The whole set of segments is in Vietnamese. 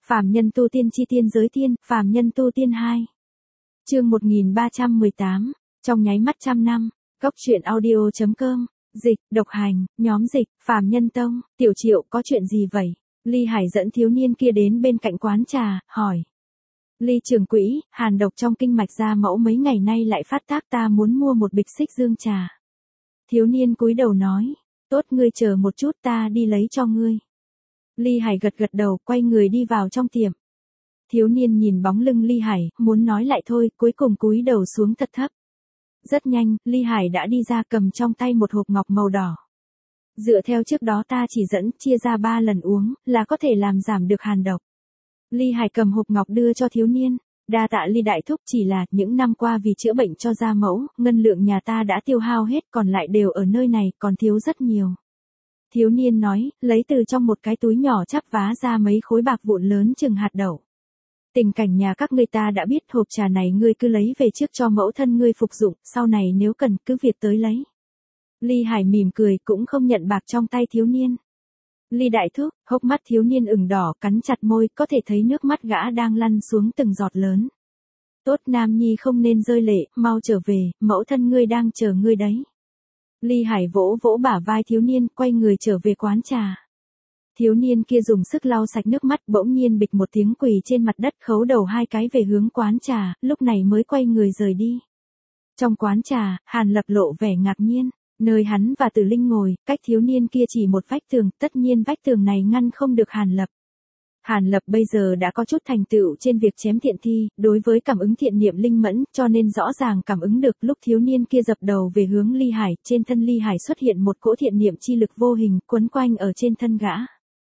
Phàm nhân tu tiên chi tiên giới tiên, phàm nhân tu tiên 2. Chương 1318, trong nháy mắt trăm năm, Cốc truyện audio.com, dịch, độc hành, nhóm dịch, phàm nhân tông, Tiểu Triệu có chuyện gì vậy? Ly Hải dẫn thiếu niên kia đến bên cạnh quán trà, hỏi. Ly trưởng quỹ, hàn độc trong kinh mạch gia mẫu mấy ngày nay lại phát tác, ta muốn mua một bịch xích dương trà. Thiếu niên cúi đầu nói, tốt, ngươi chờ một chút, ta đi lấy cho ngươi. Ly Hải gật gật đầu, quay người đi vào trong tiệm. Thiếu niên nhìn bóng lưng Ly Hải, muốn nói lại thôi, cuối cùng cúi đầu xuống thật thấp. Rất nhanh, Ly Hải đã đi ra, cầm trong tay một hộp ngọc màu đỏ. Dựa theo trước đó ta chỉ dẫn, chia ra 3 lần uống, là có thể làm giảm được hàn độc. Ly Hải cầm hộp ngọc đưa cho thiếu niên. Đa tạ Ly đại thúc, chỉ là những năm qua vì chữa bệnh cho gia mẫu, ngân lượng nhà ta đã tiêu hao hết, còn lại đều ở nơi này, còn thiếu rất nhiều. Thiếu niên nói, lấy từ trong một cái túi nhỏ chắp vá ra mấy khối bạc vụn lớn chừng hạt đậu. Tình cảnh nhà các ngươi ta đã biết, hộp trà này ngươi cứ lấy về trước cho mẫu thân ngươi phục dụng, sau này nếu cần cứ việc tới lấy. Ly Hải mỉm cười, cũng không nhận bạc trong tay thiếu niên. Ly đại thúc, hốc mắt thiếu niên ửng đỏ, cắn chặt môi, có thể thấy nước mắt gã đang lăn xuống từng giọt lớn. Tốt, nam nhi không nên rơi lệ, mau trở về, mẫu thân ngươi đang chờ ngươi đấy. Ly Hải vỗ vỗ bả vai thiếu niên, quay người trở về quán trà. Thiếu niên kia dùng sức lau sạch nước mắt, bỗng nhiên bịch một tiếng quỳ trên mặt đất, khấu đầu 2 cái về hướng quán trà, lúc này mới quay người rời đi. Trong quán trà, Hàn Lập lộ vẻ ngạc nhiên, nơi hắn và Tử Linh ngồi, cách thiếu niên kia chỉ một vách tường, tất nhiên vách tường này ngăn không được Hàn Lập. Hàn Lập bây giờ đã có chút thành tựu trên việc chém thiện thi, đối với cảm ứng thiện niệm linh mẫn, cho nên rõ ràng cảm ứng được lúc thiếu niên kia dập đầu về hướng Ly Hải, trên thân Ly Hải xuất hiện một cỗ thiện niệm chi lực vô hình, quấn quanh ở trên thân gã.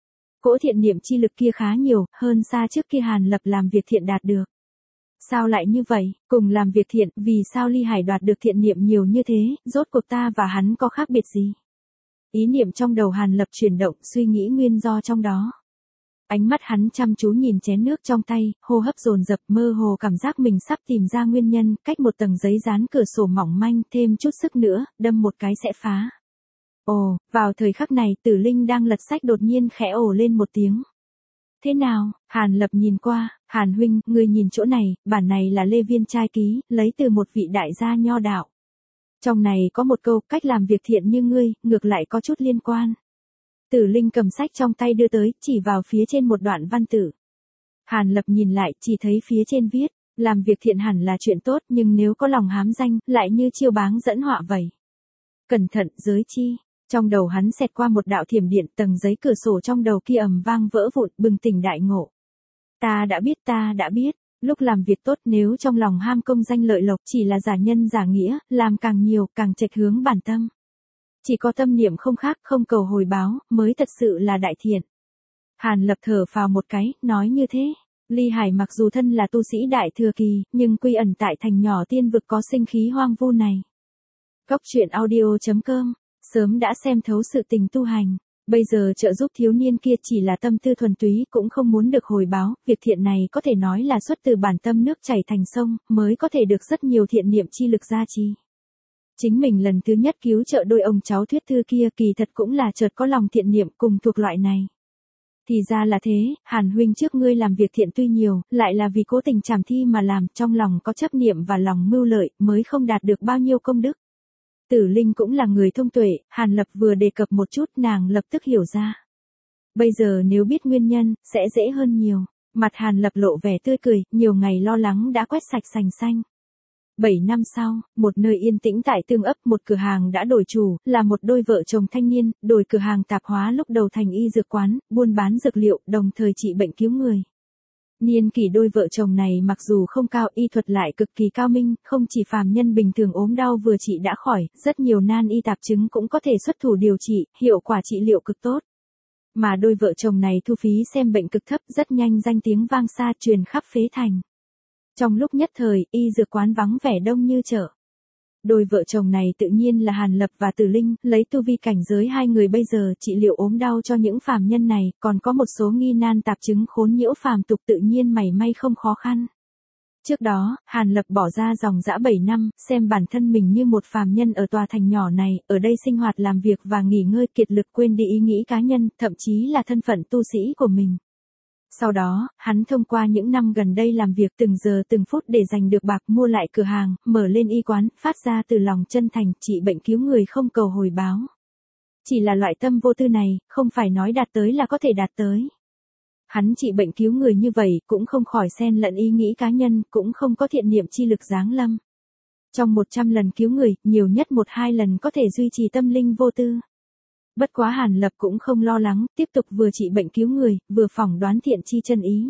Cỗ thiện niệm chi lực kia khá nhiều, hơn xa trước kia Hàn Lập làm việc thiện đạt được. Sao lại như vậy, cùng làm việc thiện, vì sao Ly Hải đoạt được thiện niệm nhiều như thế, rốt cuộc ta và hắn có khác biệt gì? Ý niệm trong đầu Hàn Lập chuyển động, suy nghĩ nguyên do trong đó. Ánh mắt hắn chăm chú nhìn chén nước trong tay, hô hấp dồn dập, mơ hồ cảm giác mình sắp tìm ra nguyên nhân, cách một tầng giấy dán cửa sổ mỏng manh, thêm chút sức nữa, đâm một cái sẽ phá. Ồ, vào thời khắc này, Tử Linh đang lật sách đột nhiên khẽ ồ lên một tiếng. Thế nào? Hàn Lập nhìn qua, Hàn huynh, ngươi nhìn chỗ này, bản này là Lê Viên trai ký, lấy từ một vị đại gia nho đạo. Trong này có một câu, cách làm việc thiện như ngươi, ngược lại có chút liên quan. Tử Linh cầm sách trong tay đưa tới, chỉ vào phía trên một đoạn văn tự. Hàn Lập nhìn lại, chỉ thấy phía trên viết, làm việc thiện hẳn là chuyện tốt, nhưng nếu có lòng hám danh, lại như chiêu báng dẫn họa vậy. Cẩn thận, giới chi. Trong đầu hắn xẹt qua một đạo thiểm điện, tầng giấy cửa sổ trong đầu kia ầm vang vỡ vụn, bừng tỉnh đại ngộ. Ta đã biết, lúc làm việc tốt nếu trong lòng ham công danh lợi lộc chỉ là giả nhân giả nghĩa, làm càng nhiều, càng chệch hướng bản tâm. Chỉ có tâm niệm không khác, không cầu hồi báo, mới thật sự là đại thiện. Hàn Lập thở phào một cái, nói như thế. Ly Hải mặc dù thân là tu sĩ đại thừa kỳ, nhưng quy ẩn tại thành nhỏ tiên vực có sinh khí hoang vu này. Cốc truyện audio.com, sớm đã xem thấu sự tình tu hành. Bây giờ trợ giúp thiếu niên kia chỉ là tâm tư thuần túy, cũng không muốn được hồi báo, việc thiện này có thể nói là xuất từ bản tâm nước chảy thành sông, mới có thể được rất nhiều thiện niệm chi lực gia trì. Chính mình lần thứ nhất cứu trợ đôi ông cháu Thuyết Thư kia kỳ thật cũng là chợt có lòng thiện niệm cùng thuộc loại này. Thì ra là thế, Hàn huynh trước ngươi làm việc thiện tuy nhiều, lại là vì cố tình trảm thi mà làm, trong lòng có chấp niệm và lòng mưu lợi, mới không đạt được bao nhiêu công đức. Tử Linh cũng là người thông tuệ, Hàn Lập vừa đề cập một chút nàng lập tức hiểu ra. Bây giờ nếu biết nguyên nhân, sẽ dễ hơn nhiều. Mặt Hàn Lập lộ vẻ tươi cười, nhiều ngày lo lắng đã quét sạch sành xanh. 7 năm sau, một nơi yên tĩnh tại Tương Ấp, một cửa hàng đã đổi chủ, là một đôi vợ chồng thanh niên, đổi cửa hàng tạp hóa lúc đầu thành y dược quán, buôn bán dược liệu, đồng thời trị bệnh cứu người. Niên kỷ đôi vợ chồng này mặc dù không cao, y thuật lại cực kỳ cao minh, không chỉ phàm nhân bình thường ốm đau vừa trị đã khỏi, rất nhiều nan y tạp chứng cũng có thể xuất thủ điều trị, hiệu quả trị liệu cực tốt. Mà đôi vợ chồng này thu phí xem bệnh cực thấp, rất nhanh danh tiếng vang xa, truyền khắp phế thành. Trong lúc nhất thời, y dược quán vắng vẻ đông như chợ. Đôi vợ chồng này tự nhiên là Hàn Lập và Tử Linh, lấy tu vi cảnh giới hai người bây giờ trị liệu ốm đau cho những phàm nhân này, còn có một số nghi nan tạp chứng khốn nhiễu phàm tục tự nhiên mảy may không khó khăn. Trước đó, Hàn Lập bỏ ra dòng dã 7 năm, xem bản thân mình như một phàm nhân ở tòa thành nhỏ này, ở đây sinh hoạt làm việc và nghỉ ngơi kiệt lực, quên đi ý nghĩ cá nhân, thậm chí là thân phận tu sĩ của mình. Sau đó, hắn thông qua những năm gần đây làm việc từng giờ từng phút để giành được bạc mua lại cửa hàng, mở lên y quán, phát ra từ lòng chân thành, trị bệnh cứu người không cầu hồi báo. Chỉ là loại tâm vô tư này, không phải nói đạt tới là có thể đạt tới. Hắn trị bệnh cứu người như vậy, cũng không khỏi xen lẫn ý nghĩ cá nhân, cũng không có thiện niệm chi lực giáng lâm. Trong 100 lần cứu người, nhiều nhất 1-2 lần có thể duy trì tâm linh vô tư. Bất quá Hàn Lập cũng không lo lắng, tiếp tục vừa trị bệnh cứu người, vừa phỏng đoán thiện chi chân ý.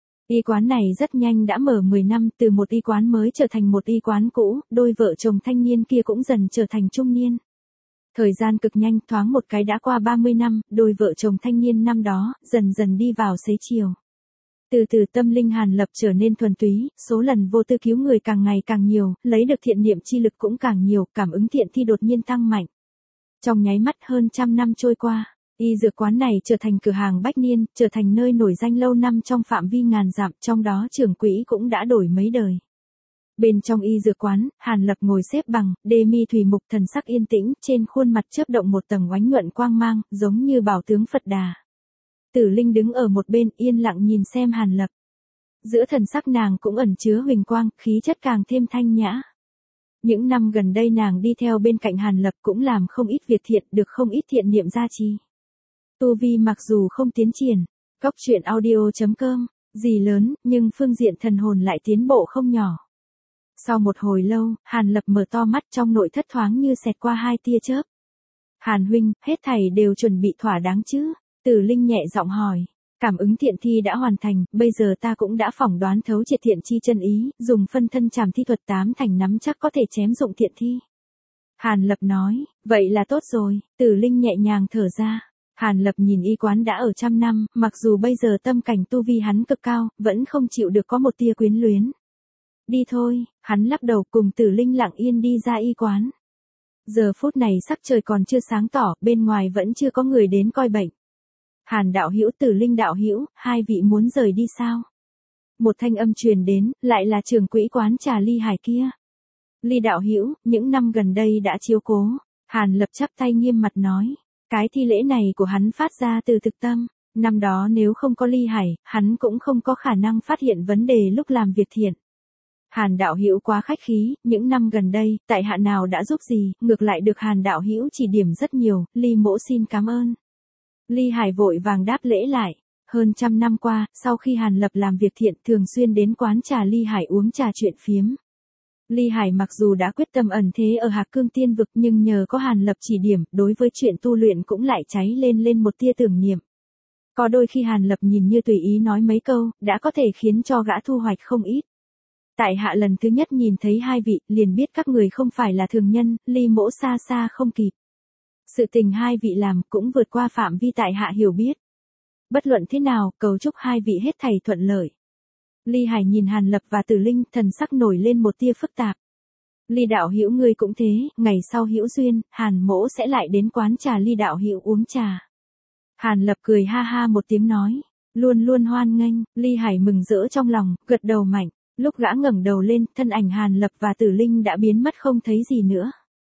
Y quán này rất nhanh đã mở 10 năm, từ một y quán mới trở thành một y quán cũ, đôi vợ chồng thanh niên kia cũng dần trở thành trung niên. Thời gian cực nhanh, thoáng một cái đã qua 30 năm, đôi vợ chồng thanh niên năm đó, dần dần đi vào xế chiều. Từ từ tâm linh Hàn Lập trở nên thuần túy, số lần vô tư cứu người càng ngày càng nhiều, lấy được thiện niệm chi lực cũng càng nhiều, cảm ứng thiện thi đột nhiên tăng mạnh. Trong nháy mắt hơn 100 năm trôi qua, y dược quán này trở thành cửa hàng bách niên, trở thành nơi nổi danh lâu năm trong phạm vi ngàn dặm, trong đó trưởng quỹ cũng đã đổi mấy đời. Bên trong y dược quán, Hàn Lập ngồi xếp bằng, đê mi thủy mục, thần sắc yên tĩnh, trên khuôn mặt chớp động một tầng oánh nhuận quang mang, giống như bảo tướng Phật Đà. Tử Linh đứng ở một bên, yên lặng nhìn xem Hàn Lập. Giữa thần sắc nàng cũng ẩn chứa huỳnh quang, khí chất càng thêm thanh nhã. Những năm gần đây nàng đi theo bên cạnh Hàn Lập cũng làm không ít việc thiện, được không ít thiện niệm gia trì. Tu vi mặc dù không tiến triển, cóc truyện audio.com, gì lớn, nhưng phương diện thần hồn lại tiến bộ không nhỏ. Sau một hồi lâu, Hàn Lập mở to mắt, trong nội thất thoáng như xẹt qua 2 tia chớp. Hàn huynh, hết thảy đều chuẩn bị thỏa đáng chứ? Tử Linh nhẹ giọng hỏi. Cảm ứng thiện thi đã hoàn thành, bây giờ ta cũng đã phỏng đoán thấu triệt thiện chi chân ý, dùng phân thân trảm thi thuật 8 thành nắm chắc có thể chém dụng thiện thi. Hàn Lập nói, vậy là tốt rồi. Tử Linh nhẹ nhàng thở ra. Hàn Lập nhìn y quán đã ở 100 năm, mặc dù bây giờ tâm cảnh tu vi hắn cực cao, vẫn không chịu được có một tia quyến luyến. Đi thôi, hắn lắc đầu cùng Tử Linh lặng yên đi ra y quán. Giờ phút này sắc trời còn chưa sáng tỏ, bên ngoài vẫn chưa có người đến coi bệnh. Hàn đạo hữu, Tử Linh đạo hữu, hai vị muốn rời đi sao? Một thanh âm truyền đến, lại là trưởng quỹ quán trà Ly Hải kia. Ly đạo hữu, những năm gần đây đã chiếu cố. Hàn Lập chắp tay nghiêm mặt nói, cái thi lễ này của hắn phát ra từ thực tâm. Năm đó nếu không có Ly Hải, hắn cũng không có khả năng phát hiện vấn đề lúc làm việc thiện. Hàn đạo hữu quá khách khí, những năm gần đây, tại hạ nào đã giúp gì, ngược lại được Hàn đạo hữu chỉ điểm rất nhiều, Ly mỗ xin cảm ơn. Ly Hải vội vàng đáp lễ lại. Hơn 100 năm qua, sau khi Hàn Lập làm việc thiện, thường xuyên đến quán trà Ly Hải uống trà chuyện phiếm. Ly Hải mặc dù đã quyết tâm ẩn thế ở Hạc Cương Tiên Vực, nhưng nhờ có Hàn Lập chỉ điểm, đối với chuyện tu luyện cũng lại cháy lên một tia tưởng niệm. Có đôi khi Hàn Lập nhìn như tùy ý nói mấy câu, đã có thể khiến cho gã thu hoạch không ít. Tại hạ lần thứ nhất nhìn thấy hai vị, liền biết các người không phải là thường nhân, Ly mỗ xa xa không kịp. Sự tình hai vị làm cũng vượt qua phạm vi tại hạ hiểu biết. Bất luận thế nào, cầu chúc hai vị hết thảy thuận lợi. Ly Hải nhìn Hàn Lập và Tử Linh, thần sắc nổi lên một tia phức tạp. Ly đạo hữu ngươi cũng thế, ngày sau hữu duyên, Hàn mỗ sẽ lại đến quán trà Ly đạo hữu uống trà. Hàn Lập cười ha ha một tiếng nói, luôn luôn hoan nghênh. Ly Hải mừng rỡ trong lòng, gật đầu mạnh. Lúc gã ngẩng đầu lên, thân ảnh Hàn Lập và Tử Linh đã biến mất không thấy gì nữa.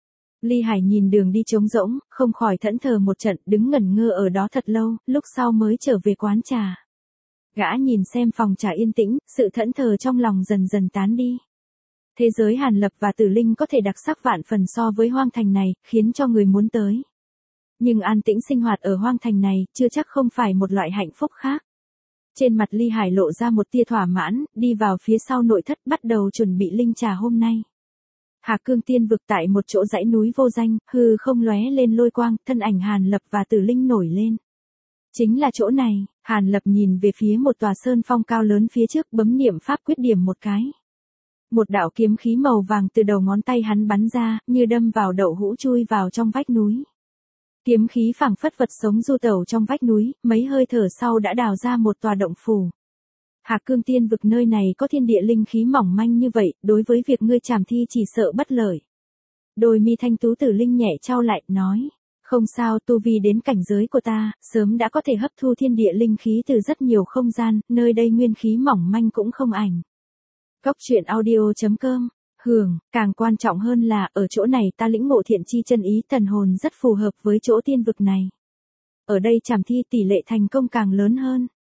Ly Hải nhìn đường đi trống rỗng, không khỏi thẫn thờ một trận, đứng ngẩn ngơ ở đó thật lâu, lúc sau mới trở về quán trà. Gã nhìn xem phòng trà yên tĩnh, sự thẫn thờ trong lòng dần dần tán đi. Thế giới Hàn Lập và Tử Linh có thể đặc sắc vạn phần so với hoang thành này, khiến cho người muốn tới. Nhưng an tĩnh sinh hoạt ở hoang thành này, chưa chắc không phải một loại hạnh phúc khác. Trên mặt Ly Hải lộ ra một tia thỏa mãn, đi vào phía sau nội thất bắt đầu chuẩn bị linh trà hôm nay. Hạc Cương Tiên Vực tại một chỗ dãy núi vô danh, hư không lóe lên lôi quang, thân ảnh Hàn Lập và Tử Linh nổi lên. Chính là chỗ này. Hàn Lập nhìn về phía một tòa sơn phong cao lớn phía trước, bấm niệm pháp quyết điểm một cái. Một đạo kiếm khí màu vàng từ đầu ngón tay hắn bắn ra, như đâm vào đậu hũ chui vào trong vách núi. Kiếm khí phảng phất vật sống du tẩu trong vách núi, mấy hơi thở sau đã đào ra một tòa động phủ. Hạc Cương Tiên Vực nơi này có thiên địa linh khí mỏng manh như vậy, đối với việc ngươi trảm thi chỉ sợ bất lợi. Đôi mi thanh tú Tử Linh nhẹ trao lại, nói, không sao, tu vi đến cảnh giới của ta, sớm đã có thể hấp thu thiên địa linh khí từ rất nhiều không gian, nơi đây nguyên khí mỏng manh cũng không ảnh. Cóc truyện audio.com. Hưởng, càng quan trọng hơn là, ở chỗ này ta lĩnh ngộ thiện chi chân ý, thần hồn rất phù hợp với chỗ tiên vực này. Ở đây trảm thi tỷ lệ thành công càng lớn hơn.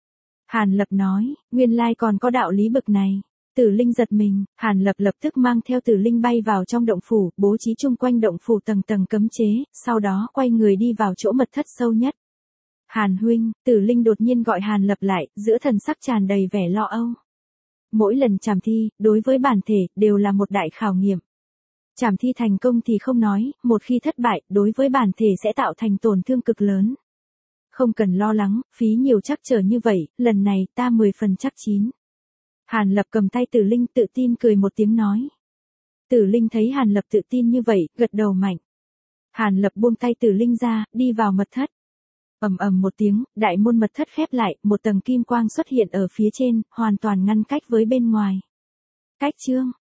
Hàn Lập nói, nguyên lai còn có đạo lý bực này. Tử Linh giật mình, Hàn Lập lập tức mang theo Tử Linh bay vào trong động phủ, bố trí chung quanh động phủ tầng tầng cấm chế, sau đó quay người đi vào chỗ mật thất sâu nhất. Hàn huynh, Tử Linh đột nhiên gọi Hàn Lập lại, giữa thần sắc tràn đầy vẻ lo âu. Mỗi lần trảm thi, đối với bản thể, đều là một đại khảo nghiệm. Trảm thi thành công thì không nói, một khi thất bại, đối với bản thể sẽ tạo thành tổn thương cực lớn. Không cần lo lắng, phí nhiều trắc trở như vậy, lần này ta 10 phần chắc chín. Hàn Lập cầm tay Tử Linh tự tin cười một tiếng nói. Tử Linh thấy Hàn Lập tự tin như vậy, gật đầu mạnh. Hàn Lập buông tay Tử Linh ra, đi vào mật thất. Ầm ầm một tiếng, đại môn mật thất khép lại, một tầng kim quang xuất hiện ở phía trên, hoàn toàn ngăn cách với bên ngoài. Cách chương